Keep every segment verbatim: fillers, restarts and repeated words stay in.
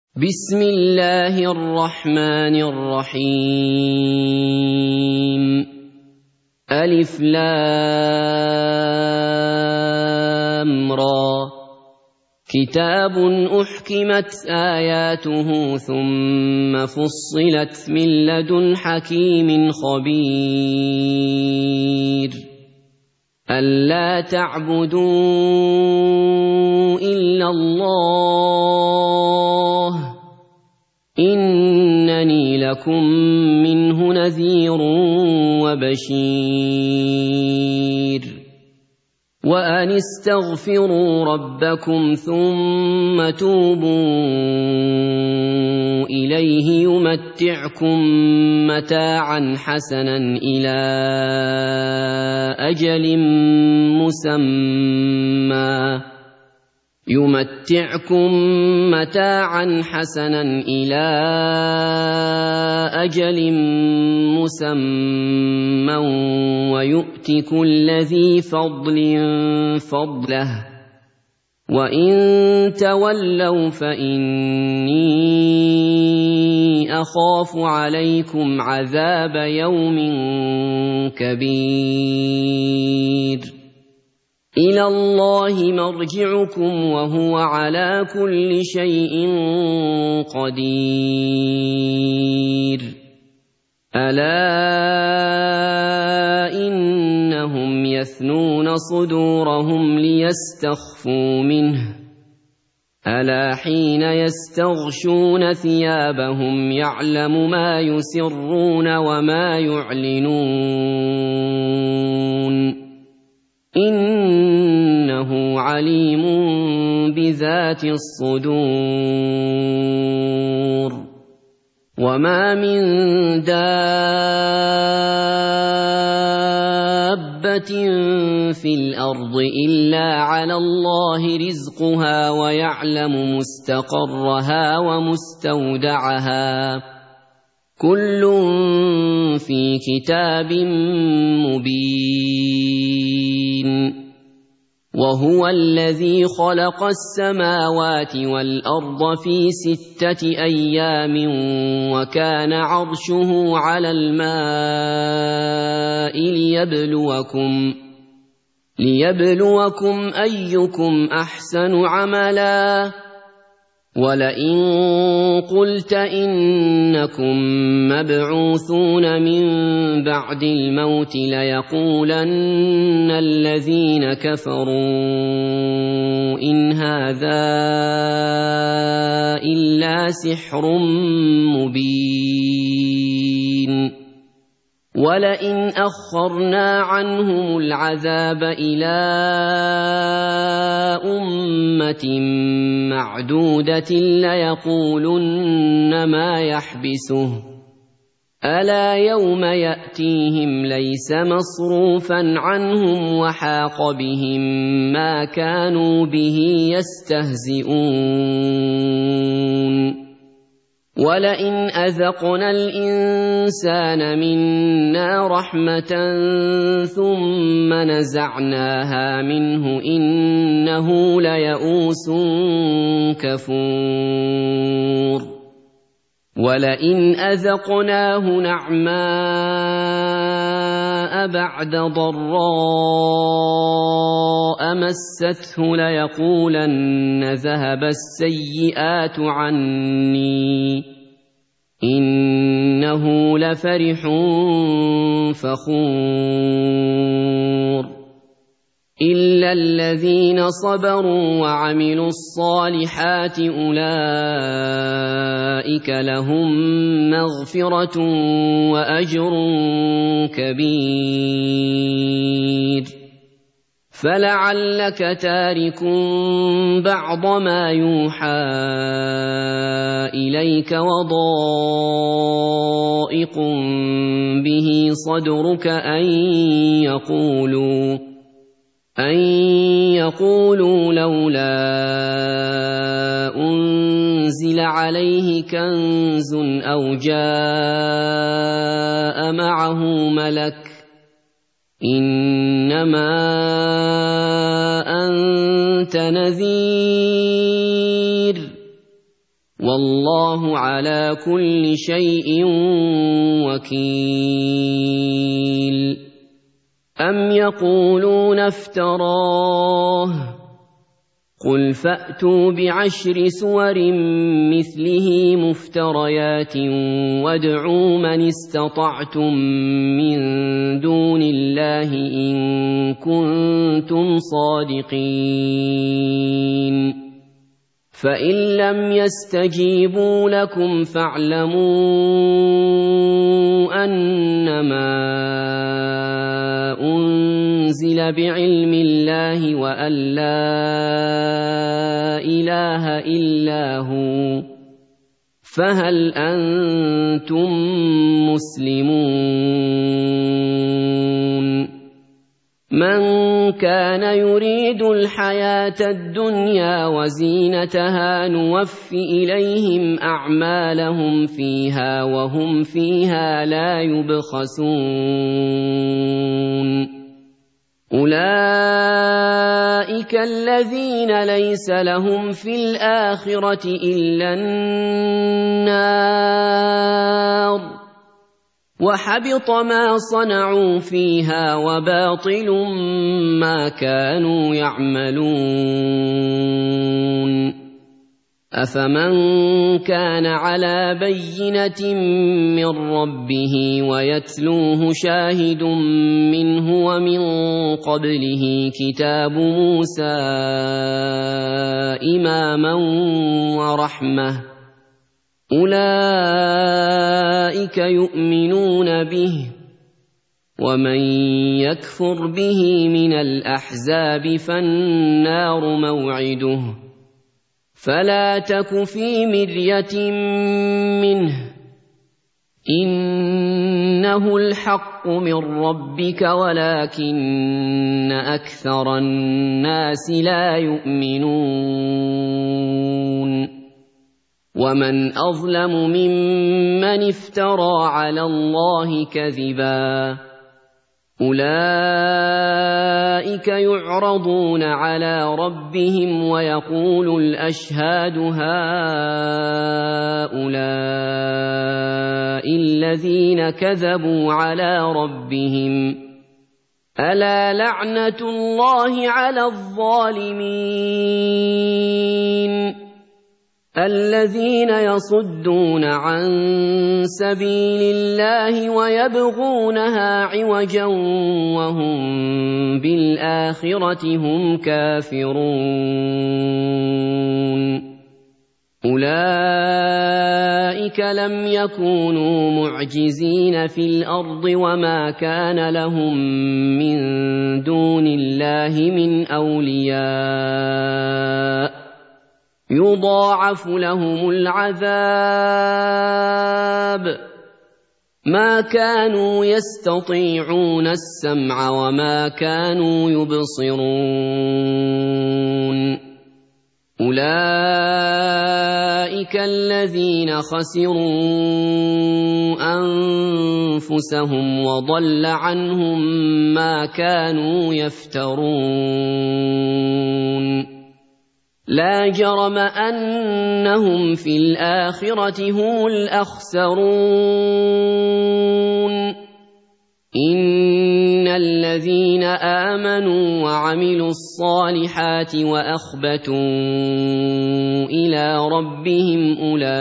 بسم الله الرحمن الرحيم ألف لام را كتاب أحكمت آياته ثم فصلت من لدن حكيم خبير ألا تعبدوا إلا الله إنني لكم منه نذير وبشير وأن استغفروا ربكم ثم توبوا إليه يمتعكم متاعا حسنا إلى أجل مسمى يمتعكم متاعا حسنا إلى أجل مسمى ويؤت كل ذي فضل فضله وإن تولوا فإني أخاف عليكم عذاب يوم كبير إلى الله مرجعكم وهو على كل شيء قدير ألا إنهم يثنون صدورهم ليستخفوا منه ألا حين يستغشون ثيابهم يعلم ما يسرون وما يعلنون إنه عليم بذات الصدور وما من دابة في الأرض إلا على الله رزقها ويعلم مستقرها ومستودعها كل في كتاب مبين وهو الذي خلق السماوات والأرض في ستة أيام وكان عرشه على الماء ليبلوكم ليبلوكم أيكم أحسن عملا ولئن قلت إنكم مبعوثون من بعد الموت ليقولن الذين كفروا إن هذا إلا سحر مبين ولئن أخرنا عنهم العذاب إلى أمة معدودة ليقولن ما يحبسه ألا يوم يأتيهم ليس مصروفا عنهم وحاق بهم ما كانوا به يستهزئون ولئن أذقنا الإنسان منا رحمة ثم نزعناها منه إنه ليئوس كفور ولئن أذقناه نعماء بعد ضراء مسته ليقولن ذهب السيئات عني إنه لفرح فخور إلا الذين صبروا وعملوا الصالحات أولئك لهم مغفرة وأجر كبير فلعلك تارك بعض ما يوحى إليك وضائق به صدرك أن يقولوا أن يقولوا لولا أنزل عليه كنز أو جاء معه ملك إنما أنت نذير والله على كل شيء وكيل. أم يقولون افتراه قل فأتوا بعشر سور مثله مفتريات وادعوا من استطعتم من دون الله إن كنتم صادقين. فإن لم يستجيبوا لكم فاعلموا أنما أنزل بعلم الله وأن لا إله إلا هو، فهل أنتم مسلمون؟ من كان يريد الحياة الدنيا وزينتها نوف إليهم أعمالهم فيها وهم فيها لا يبخسون. أولئك الذين ليس لهم في الآخرة إلا النار وحبط ما صنعوا فيها وباطل ما كانوا يعملون. أفمن كان على بينة من ربه ويتلوه شاهد منه ومن قبله كتاب موسى إماما ورحمة أولئك يؤمنون به، ومن يكفر به من الأحزاب فالنار موعده، فلا تك في مرية منه إنه الحق من ربك ولكن أكثر الناس لا يؤمنون. ومن أظلم ممن افترى على الله كذبا أولئك يعرضون على ربهم ويقول الأشهاد هؤلاء الذين كذبوا على ربهم ألا لعنة الله على الظالمين الذين يصدون عن سبيل الله ويبغونها عوجا وهم بالآخرة هم كافرون. أولئك لم يكونوا معجزين في الأرض وما كان لهم من دون الله من أولياء يضاعف لهم العذاب ما كانوا يستطيعون السمع وما كانوا يبصرون. أولئك الذين خسروا أنفسهم وضل عنهم ما كانوا يفترون. لا جرم أنهم في الآخرة هم الأخسرون. إن الذين آمنوا وعملوا الصالحات وأخبتوا إلى ربهم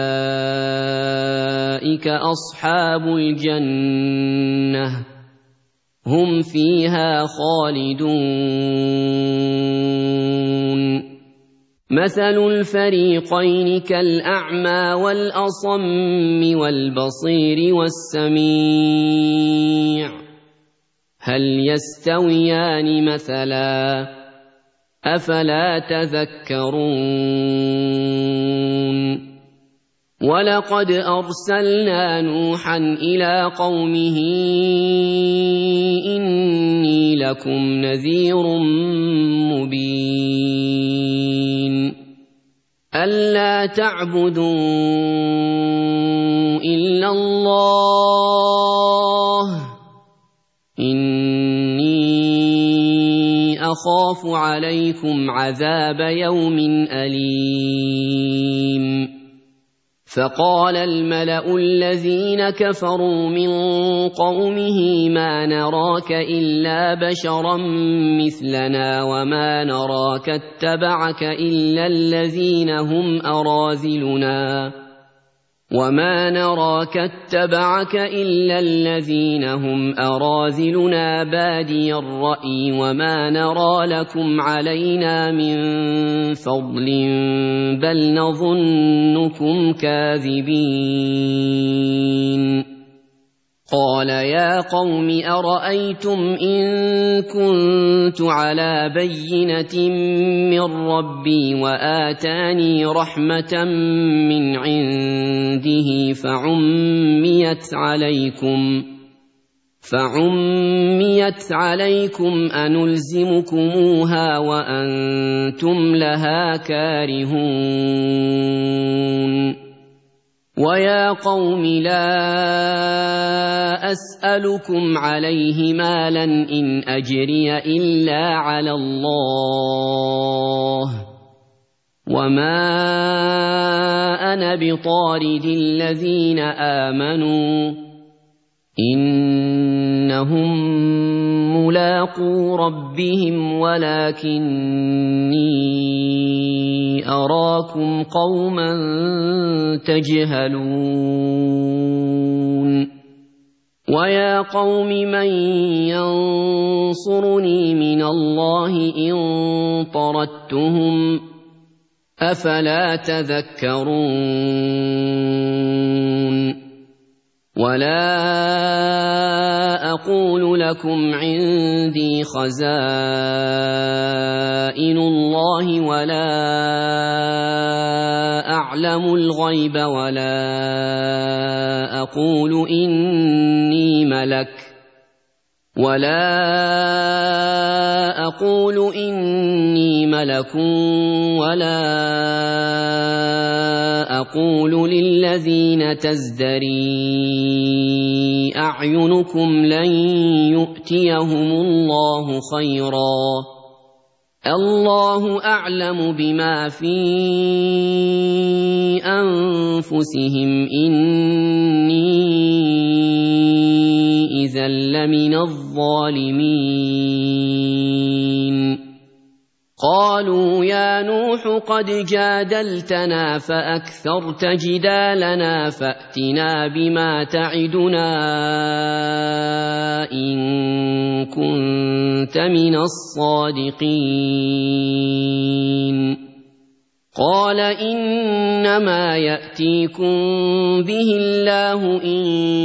أولئك أصحاب الجنة هم فيها خالدون. مثل الفريقين كالأعمى والأصم والبصير والسميع هل يستويان مثلا أفلا تذكرون. ولقد أرسلنا نوحا إلى قومه إني لكم نذير مبين ألا تعبدوا إلا الله إني أخاف عليكم عذاب يوم أليم. فقال الملأ الذين كفروا من قومه ما نراك إلا بشرا مثلنا وما نراك اتبعك إلا الذين هم أراذلنا وما نراك اتبعك إلا الذين هم أراذلنا بادي الرأي وما نرى لكم علينا من فضل بل نظنكم كاذبين قال يا قوم أرأيتم إن كنت على بينة من ربي وآتاني رحمة من عنده فعميت عليكم فعميت عليكم أنلزمكموها وأنتم لها كارهون ويا قوم لا أسألكم عليه مالا إن أجري إلا على الله وما أنا بطارد الذين آمنوا إنهم ملاقو ربهم ولكني أراكم قوما تجهلون ويا قوم من ينصرني من الله إن طردتهم أفلا تذكرون ولا أقول لكم عندي خزائن الله ولا أعلم الغيب ولا أقول إني ملك ولا أقول إني ملك ولا أقول للذين تزدري أعينكم لن يؤتيهم الله خيرا الله أعلم بما في أنفسهم إني إذا لمن الظالمين قالوا يا نوح قد جادلتنا فأكثرت جدالنا فأتنا بما تعدنا إن كنت من الصادقين قال إنما يأتيكم به الله إن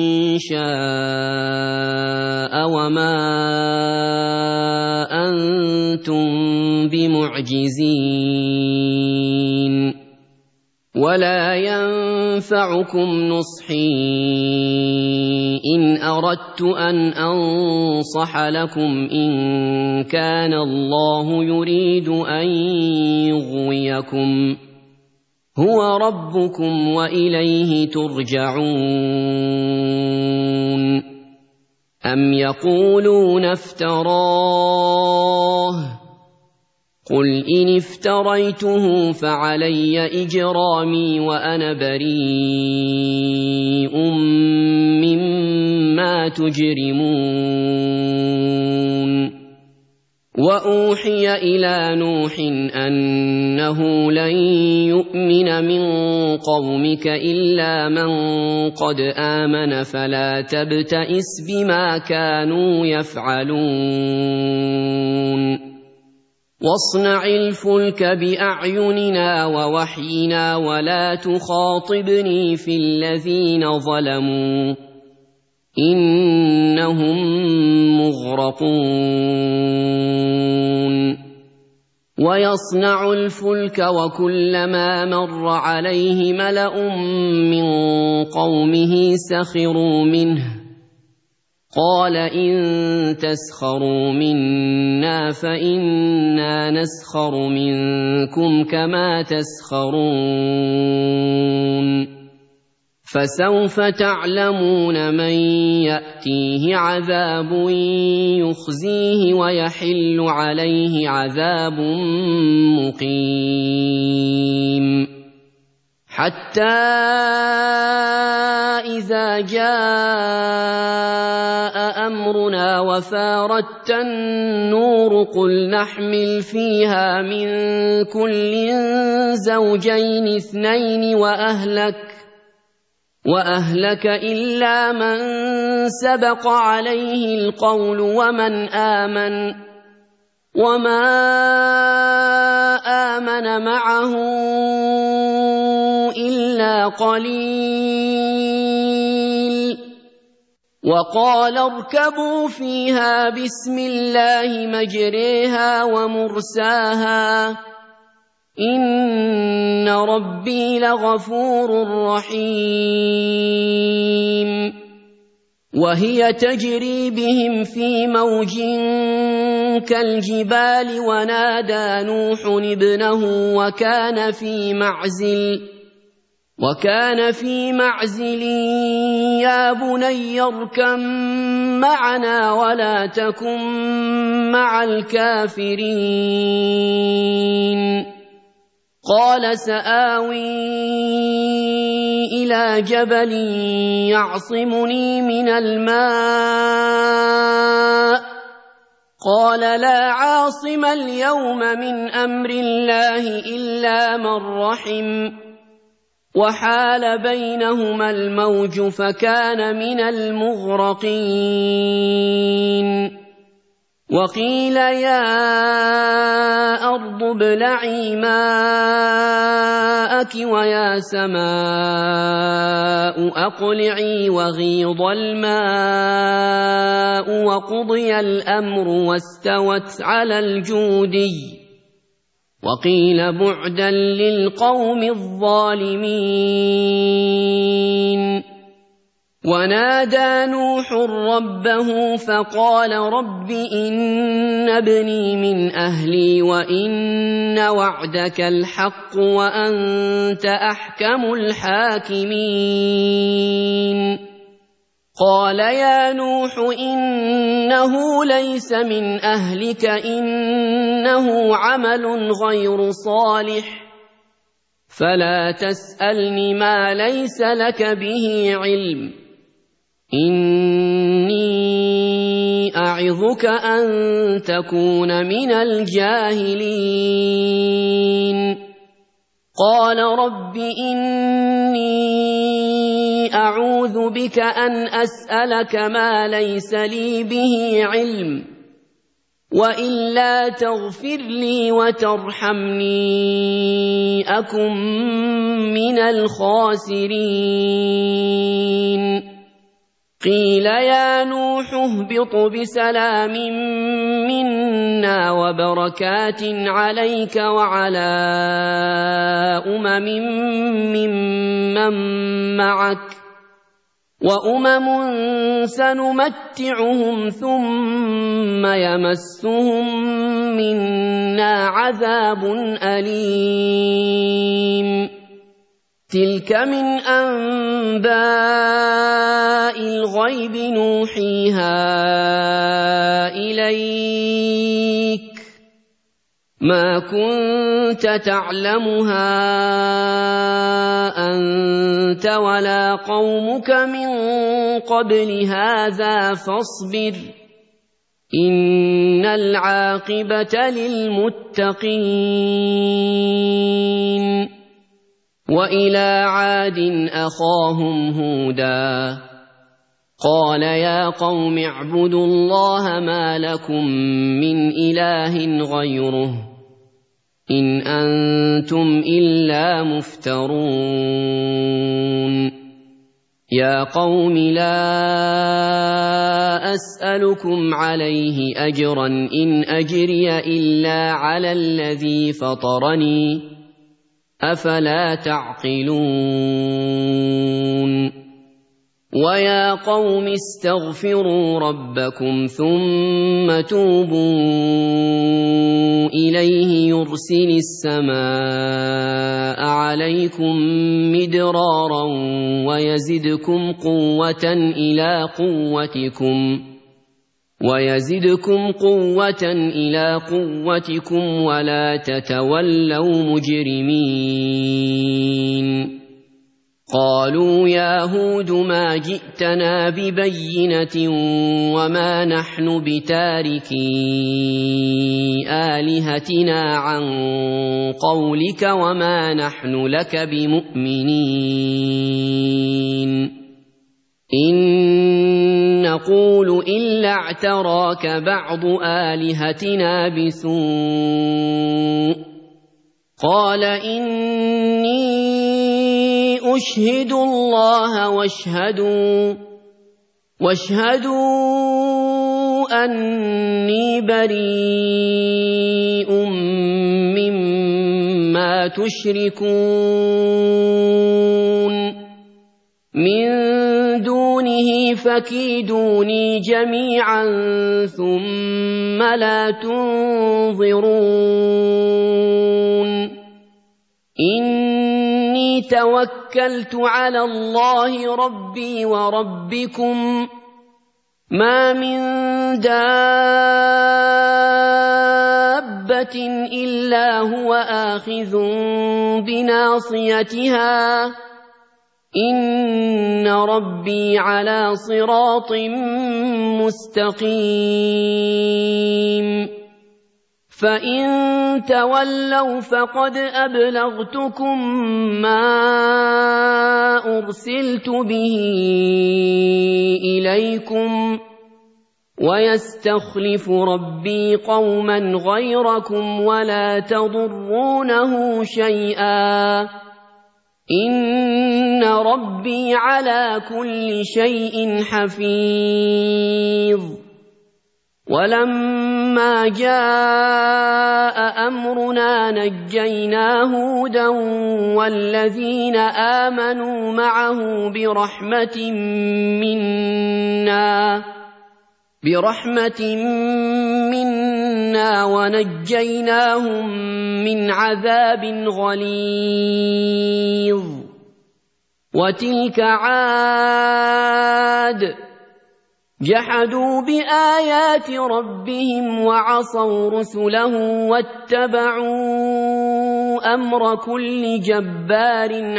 شاء وما أنتم بمعجزين ولا ينفعكم نصحي إن أردت أن أنصح لكم إن كان الله يريد أن يغويكم هو ربكم وإليه ترجعون أم يقولون افتراه قل إن افتريته فعلي إجرامي وأنا بريء مما تجرمون وأوحي إلى نوح أنه لن يؤمن من قومك إلا من قد آمن فلا تبتئس بما كانوا يفعلون واصنع الفلك بأعيننا ووحينا ولا تخاطبني في الذين ظلموا إنهم مغرقون ويصنع الفلك وكلما مر عليه ملأ من قومه سخروا منه قال إن تسخروا منا فإنا نسخر منكم كما تسخرون فسوف تعلمون من يأتيه عذاب يخزيه ويحل عليه عذاب مقيم حتى إذا جاء أمرنا وفارت النور قل نحمل فيها من كل زوجين اثنين وأهلك وأهلك إلا من سبق عليه القول ومن آمن وما آمن معه إلا قليل وقال اركبوا فيها بسم الله مجريها ومرساها إن ربي لغفور رحيم وهي تجري بهم في موج كالجبال ونادى نوح ابنه وكان في معزل وكان في معزل يا بني اركب معنا ولا تكن مع الكافرين قال سآوي إلى جبل يعصمني من الماء قال لا عاصم اليوم من أمر الله إلا من رحم وحال بينهما الموج فكان من المغرقين وقيل يا أرض ابلعي ماءك ويا سماء أقلعي وغيض الماء وقضي الأمر واستوت على الجودي وقيل بعدا للقوم الظالمين ونادى نوح ربه فقال رب إن ابني من أهلي وإن وعدك الحق وأنت أحكم الحاكمين قال يا نوح إنه ليس من أهلك إنه عمل غير صالح فلا تسألني ما ليس لك به علم إني أعظك أن تكون من الجاهلين قال رب إني أعوذ بك أن أسألك ما ليس لي به علم وإلا تغفر لي وترحمني أكن من الخاسرين قيل يا نوح اهبط بسلام منا وبركات عليك وعلى أمم ممن معك وأمم سنمتعهم ثم يمسهم منا عذاب أليم تلك من أنباء الغيب نوحيها إليك ما كنت تعلمها أنت ولا قومك من قبل هذا فاصبر إن العاقبة للمتقين وإلى عاد أخاهم هودا قال يا قوم اعبدوا الله ما لكم من إله غيره إن أنتم إلا مفترون يا قوم لا أسألكم عليه أجرا إن أجري إلا على الذي فطرني أفلا تعقلون ويا قوم استغفروا ربكم ثم توبوا إليه يرسل السماء عليكم مدرارا ويزدكم قوة إلى قوتكم ويزدكم قوة إلى قوتكم ولا تتولوا مجرمين قالوا يا هود ما جئتنا ببينة وما نحن بتاركي آلهتنا عن قولك وما نحن لك بمؤمنين إن نقول إلا اعتراك بعض آلهتنا بسوء قال إني أشهد الله واشهدوا واشهدوا أني بريء مما تشركون من دونه فكيدوني جميعا ثم لا تنظرون إني توكلت على الله ربي وربكم ما من دابة إلا هو آخذ بناصيتها إن ربي على صراط مستقيم فإن تولوا فقد أبلغتكم ما أرسلت به إليكم ويستخلف ربي قوما غيركم ولا تضرونه شيئا إن ربي على كل شيء حفيظ ولما جاء أمرنا نجينا هودا والذين آمنوا معه برحمة منا برحمة منا ونجيناهم من عذاب غليظ وتلك عاد جحدوا بآيات ربهم وعصوا رسله واتبعوا أمر كل جبار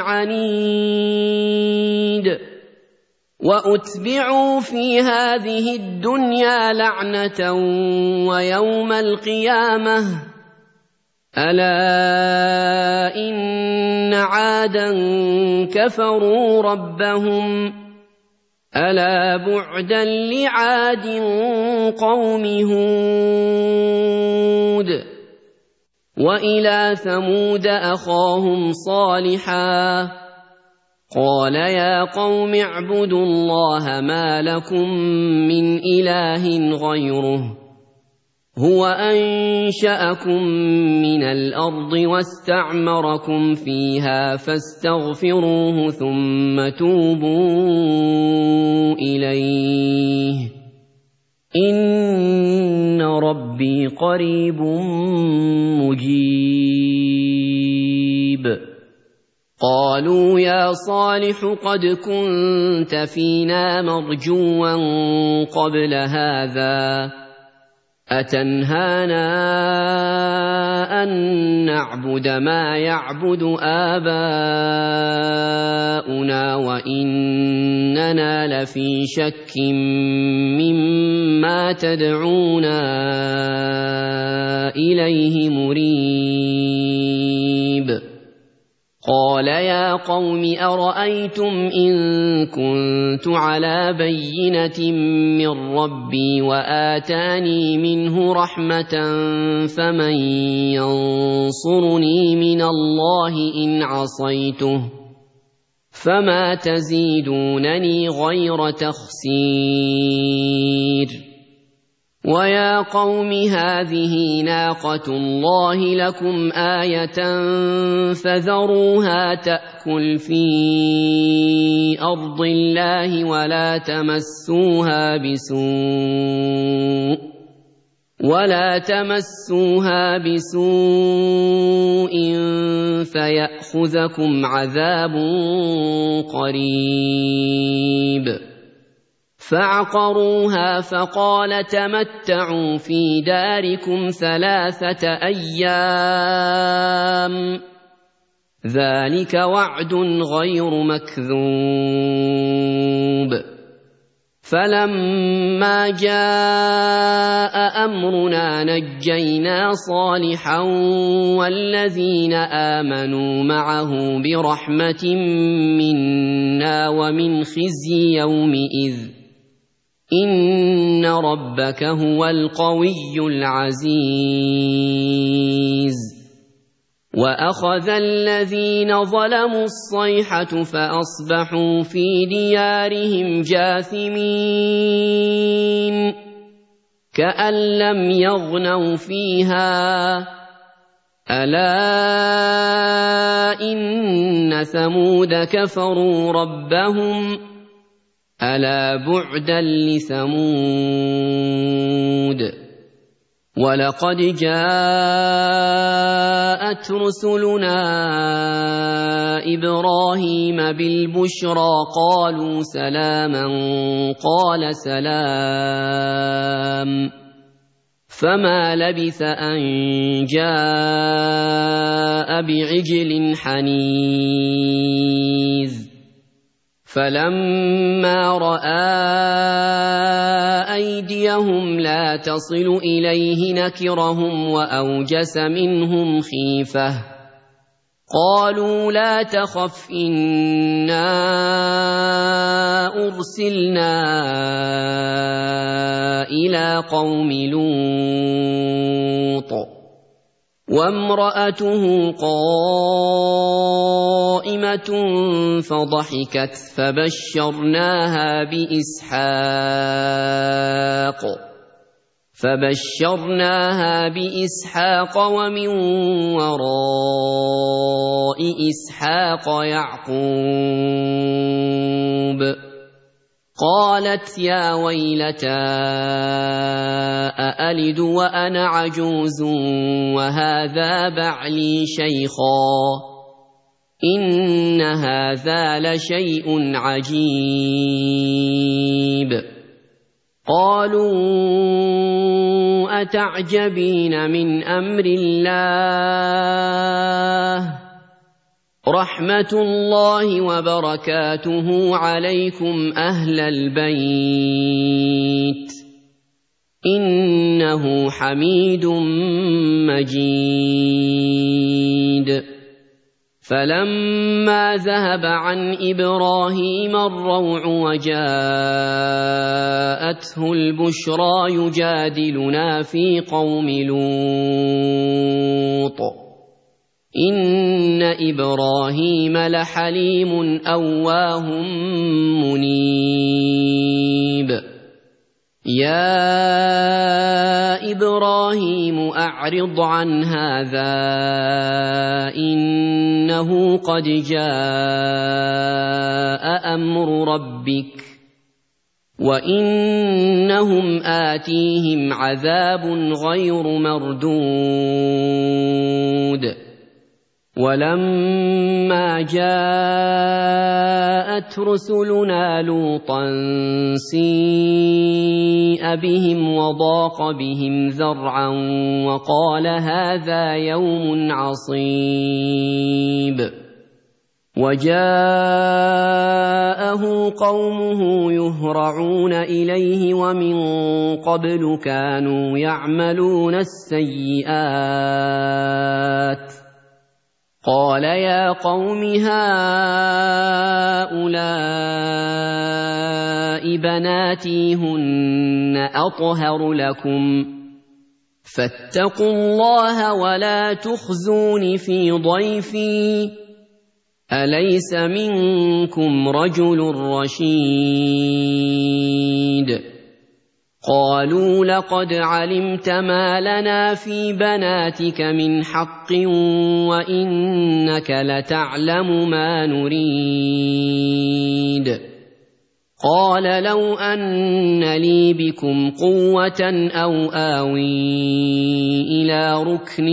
عنيد وأتبعوا في هذه الدنيا لعنة ويوم القيامة ألا إن عادا كفروا ربهم ألا بعدا لعاد قوم هود وإلى ثمود أخاهم صالحا قال يا قوم اعبدوا الله ما لكم من إله غيره هو أنشأكم من الأرض واستعمركم فيها فاستغفروه ثم توبوا إليه إن ربي قريب مجيب قالوا يا صالح قد كنت فينا مرجوا قبل هذا أتنهانا أن نعبد ما يعبد آباؤنا وإننا لفي شك مما تدعونا إليه مريب قال يا قوم أرأيتم إن كنت على بينة من ربي وآتاني منه رحمة فمن ينصرني من الله إن عصيته فما تزيدونني غير تخسير ويا قوم هذه ناقة الله لكم آية فذروها تأكل في أرض الله ولا تمسوها بسوء ولا تمسوها بسوء فيأخذكم عذاب قريب فعقروها فقال تمتعوا في داركم ثلاثة أيام ذلك وعد غير مكذوب فلما جاء أمرنا نجينا صالحا والذين آمنوا معه برحمة منا ومن خزي يومئذ إن ربك هو القوي العزيز وأخذ الذين ظلموا الصيحة فأصبحوا في ديارهم جاثمين كأن لم يغنوا فيها ألا إن ثمود كفروا ربهم ألا بعدا لثمود ولقد جاءت رسلنا إبراهيم بالبشرى قالوا سلاما قال سلام فما لبث أن جاء بعجل حنيذ فلما رأى أيديهم لا تصل إليه نكرهم وأوجس منهم خيفة قالوا لا تخف إنا أرسلنا إلى قوم لوط وامرأته قائمة فضحكت فبشرناها بإسحاق فبشرناها بإسحاق ومن وراء إسحاق يعقوب قالت يا ويلتى أألد وأنا عجوز وهذا بعلي شيخا إن هذا لشيء عجيب قالوا أتعجبين من أمر الله رحمة الله وبركاته عليكم أهل البيت إنه حميد مجيد فلما ذهب عن إبراهيم الروع وجاءته البشرى يجادلنا في قوم لوط إن إبراهيم لحليم أواه منيب يا إبراهيم أعرض عن هذا إنه قد جاء أمر ربك وإنهم آتيهم عذاب غير مردود ولما جاءت رسلنا لوطا سيء بهم وضاق بهم ذرعا وقال هذا يوم عصيب وجاءه قومه يهرعون إليه ومن قبل كانوا يعملون السيئات قال يا قوم هؤلاء بناتي هن أطهر لكم فاتقوا الله ولا تخزون في ضيفي أليس منكم رجل رشيد قالوا لقد علمت ما لنا في بناتك من حق وإنك لتعلم ما نريد قال لو أن لي بكم قوة أو آوي إلى ركن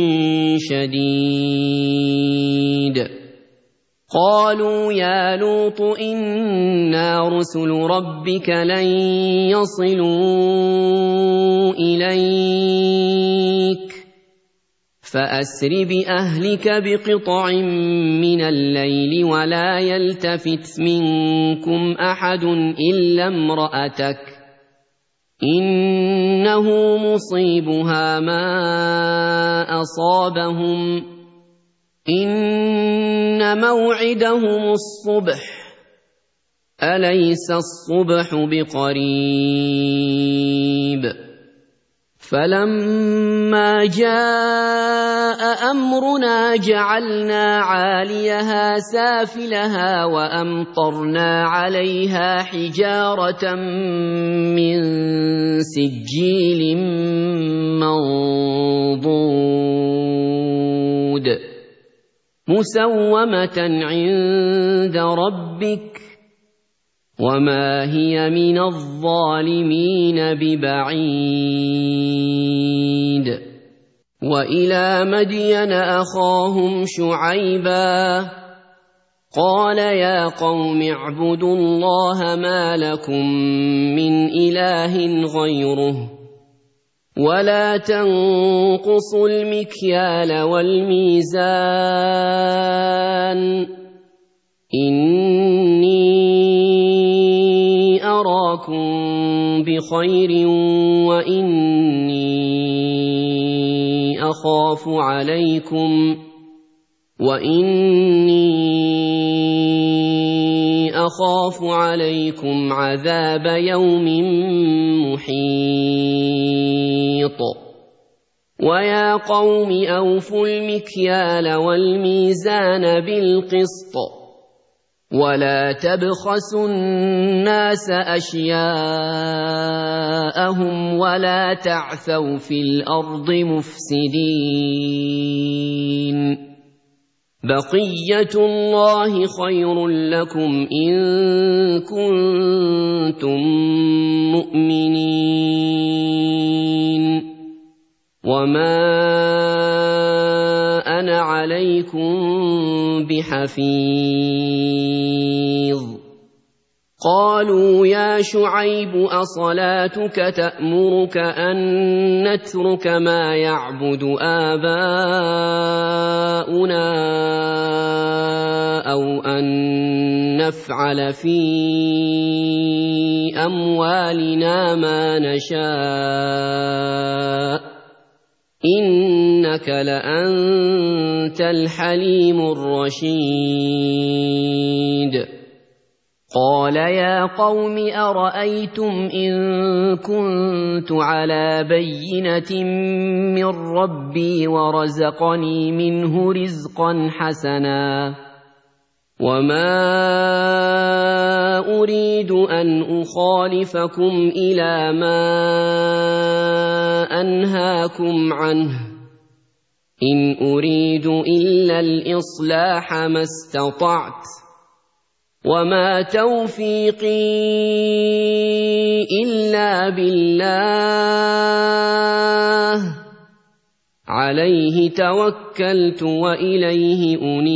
شديد قالوا يا لوط إنا رسل ربك لن يصلوا إليك فأسر بأهلك بقطع من الليل ولا يلتفت منكم أحد إلا امرأتك إنه مصيبها ما أصابهم إن موعدهم الصبح أليس الصبح بقريب فلما جاء أمرنا جعلنا عاليها سافلها وأمطرنا عليها حجارة من سجيل منضود مسومة عند ربك وما هي من الظالمين ببعيد وإلى مدين أخاهم شعيبا قال يا قوم اعبدوا الله ما لكم من إله غيره ولا تنقصوا المكيال والميزان إني أراكم بخير وإني أخاف عليكم وإني أخاف عليكم عذاب يوم محيط ويا قوم أوفوا المكيال والميزان بالقسط ولا تبخسوا الناس أشياءهم ولا تعثوا في الأرض مفسدين بقية الله خير لكم إن كنتم مؤمنين وما أنا عليكم بحفيظ قالوا يا شعيب أصلاتك تأمرك أن نترك ما يعبد آباؤنا أو أن نفعل في أموالنا ما نشاء إنك لأنت الحليم الرشيد قال يا قوم أرأيتم إن كنت على بينة من ربي ورزقني منه رزقا حسنا وما أريد أن أخالفكم إلى ما أنهاكم عنه إن أريد إلا الإصلاح ما استطعت وما توفيقي إلا بالله عليه توكلت وإليه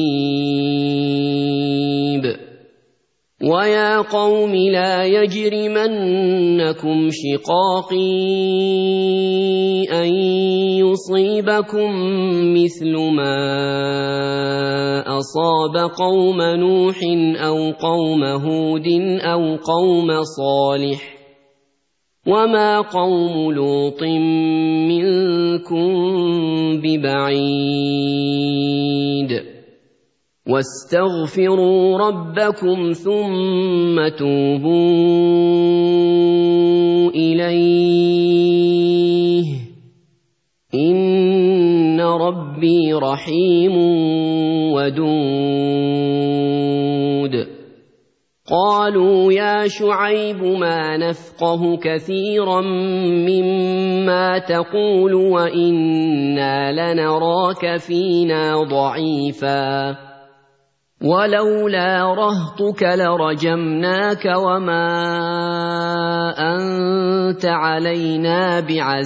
أنيب ويا قوم لا يجرمنكم شقاقي أن يصيبكم مثل ما أصاب قوم نوح أو قوم هود أو قوم صالح وما قوم لوط منكم ببعيد واستغفروا ربكم ثم توبوا إليه إن ربي رحيم ودود قالوا يا شعيب ما نفقه كثيرا مما تقول وإنا لنراك فينا ضعيفا ولولا رهطك لرجمناك وما أنت علينا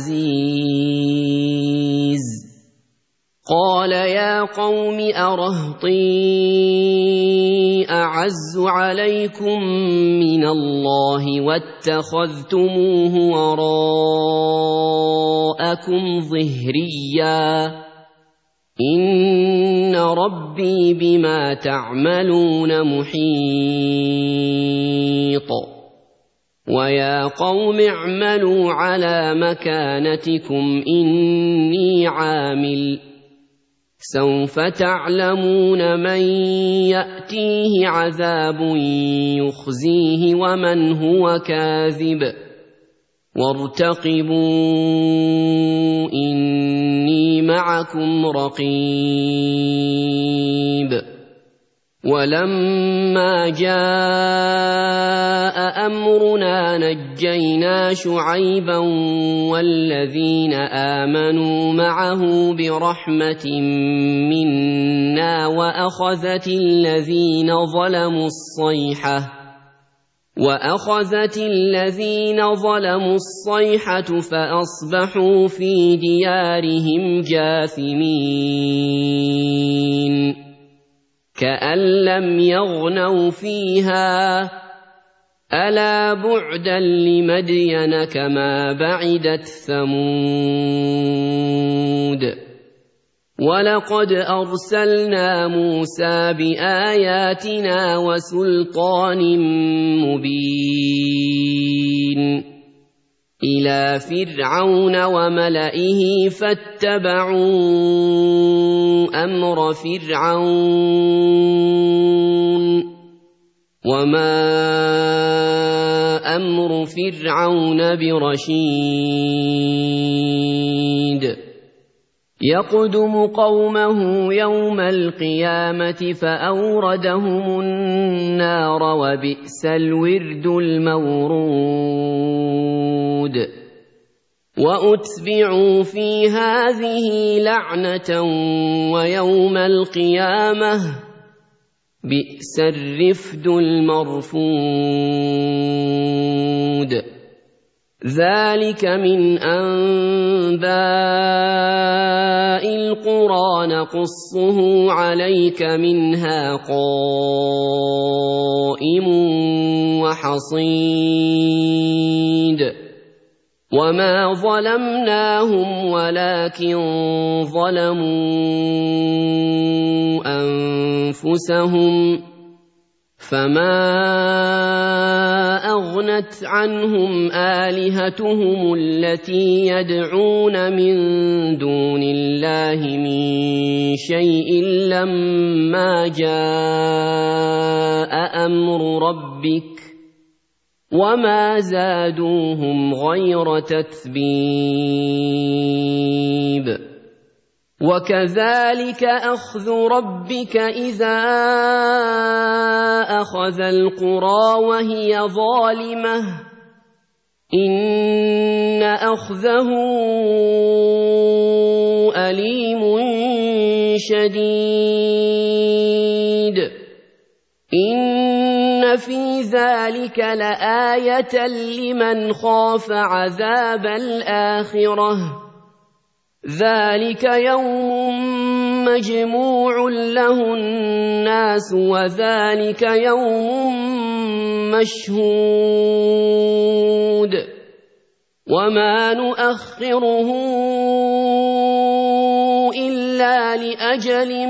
بعزيز قال يا قوم أرهطي أعز عليكم من الله واتخذتموه وراءكم ظهريا إن ربي بما تعملون محيط ويا قوم اعملوا على مكانتكم إني عامل سوف تعلمون من يأتيه عذاب يخزيه ومن هو كاذب وارتقبوا إني معكم رقيب ولما جاء أمرنا نجينا شعيبا والذين آمنوا معه برحمة منا وأخذت الذين ظلموا الصيحة وأخذت الذين ظلموا الصيحة فأصبحوا في ديارهم جاثمين كأن لم يغنوا فيها ألا بعدا لمدين كما بعدت ثمود ولقد أرسلنا موسى بآياتنا وسلطان مبين إلى فرعون وملئه فاتبعوا أمر فرعون وما أمر فرعون برشيد يقدم قومه يوم القيامة فأوردهم النار وبئس الورد المورود وأتبعوا في هذه لعنة ويوم القيامة بئس الرفد المرفود ذلك من أنباء القرى نقصه عليك منها قائم وحصيد وما ظلمناهم ولكن ظلموا أنفسهم فما أغنت عنهم آلهتهم التي يدعون من دون الله من شيء لما جاء أمر ربك وما زادوهم غير تتبيب وكذلك أخذ ربك إذا أخذ القرى وهي ظالمة إن أخذه أليم شديد إن في ذلك لآية لمن خاف عذاب الآخرة ذلك يوم مجموع له الناس وذلك يوم مشهود وما نؤخره إلا لأجل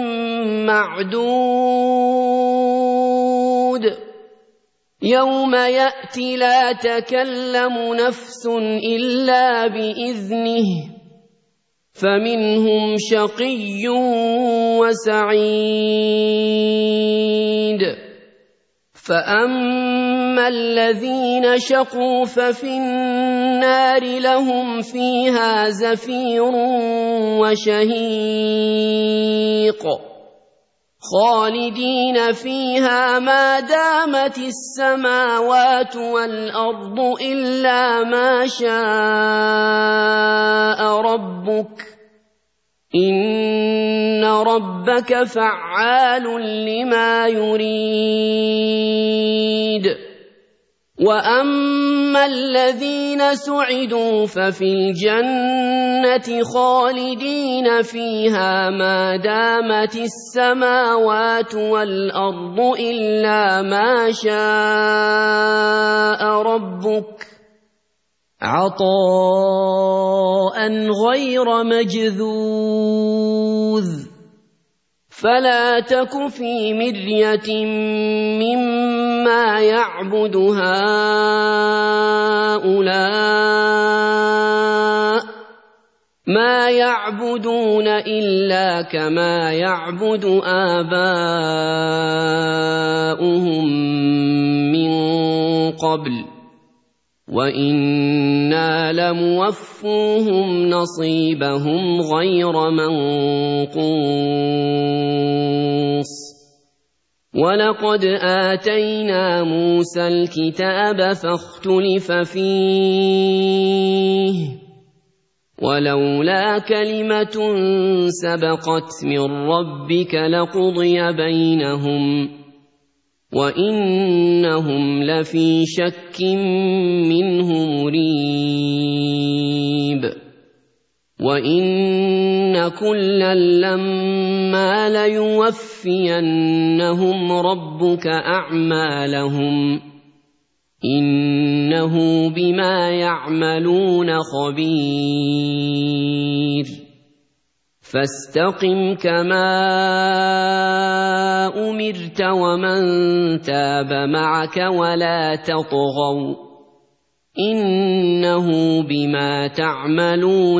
معدود يوم يأتي لا تكلم نفس إلا بإذنه فمنهم شقي وسعيد فأما الذين شقوا ففي النار لهم فيها زفير وشهيق خالدين فيها ما دامت السماوات والأرض إلا ما شاء ربك إن ربك فعال لما يريد وأما الذين سعدوا ففي الجنة خالدين فيها ما دامت السماوات والأرض إلا ما شاء ربك عطاء غير مجذوذ فلا تك في مرية مما يعبد هؤلاء ما يعبدون إلا كما يعبد آباؤهم من قبل وإنا لموفوهم نصيبهم غير منقوص ولقد آتينا موسى الكتاب فاختلف فيه ولولا كلمة سبقت من ربك لقضي بينهم وإنهم لفي شك منه مريب وإن كلا لما ليوفينهم ربك أعمالهم إنه بما يعملون خبير فاستقم كما أمرت ومن تاب معك ولا تطغوا إنه بما تعملون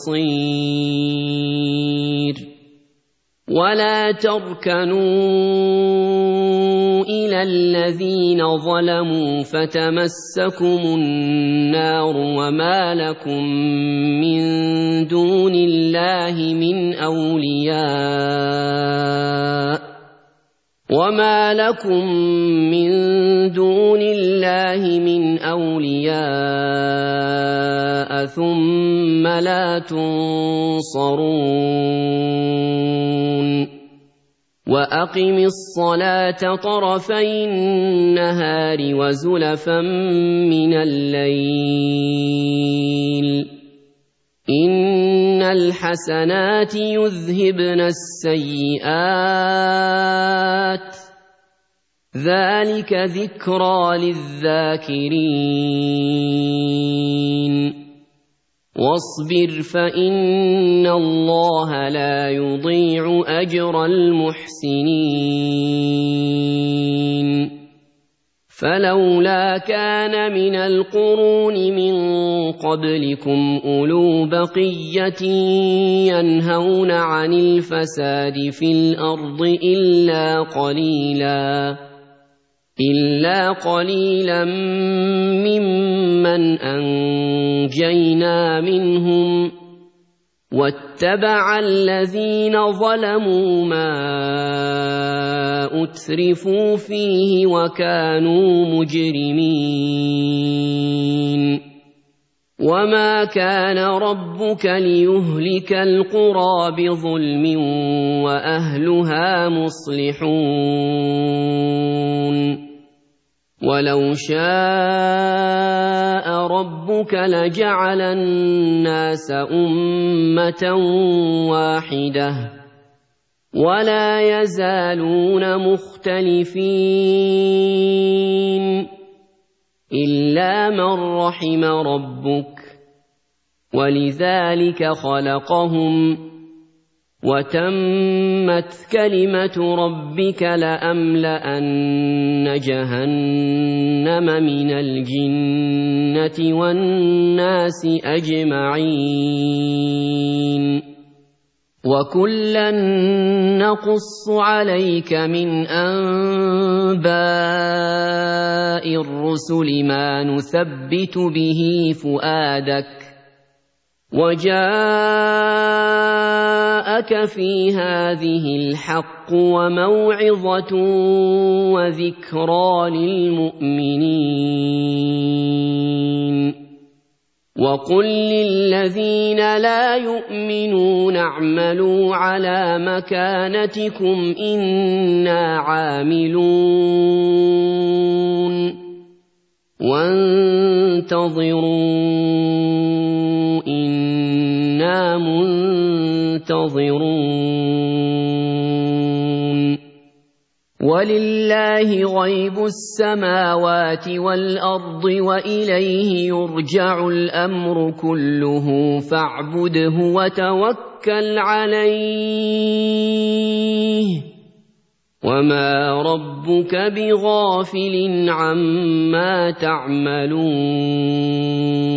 بصير ولا تركنوا إلى الذين ظلموا فتمسكم النار وما لكم من دون الله من أولياء وما لكم من دون الله من أولياء ثم لا تنصرون وأقم الصلاة طرفي النهار وزلفا من الليل إن الحسنات يذهبن السيئات ذلك ذكرى للذاكرين واصبر فإن الله لا يضيع أجر المحسنين فلولا كان من القرون من قبلكم أولو بقية ينهون عن الفساد في الأرض إلا قليلا إلا قليلا ممن أنجينا منهم واتبع الذين ظلموا ما أترفوا فيه وكانوا مجرمين وما كان ربك ليهلك القرى بظلم وأهلها مصلحون ولو شاء ربك لجعل الناس أمة واحدة ولا يزالون مختلفين إلا من رحم ربك ولذلك خلقهم وتمت كلمة ربك لأملأن جهنم من الجنة والناس أجمعين وكلا نقص عليك من أنباء الرسل ما نثبت به فؤادك وجاءك في هذه الحق وموعظة وذكرى للمؤمنين وقل للذين لا يؤمنون اعملوا على مكانتكم إنا عاملون وانتظروا إنا منتظرون ولله غيب السماوات والأرض وإليه يرجع الأمر كله فاعبده وتوكل عليه وما ربك بغافل عما تعملون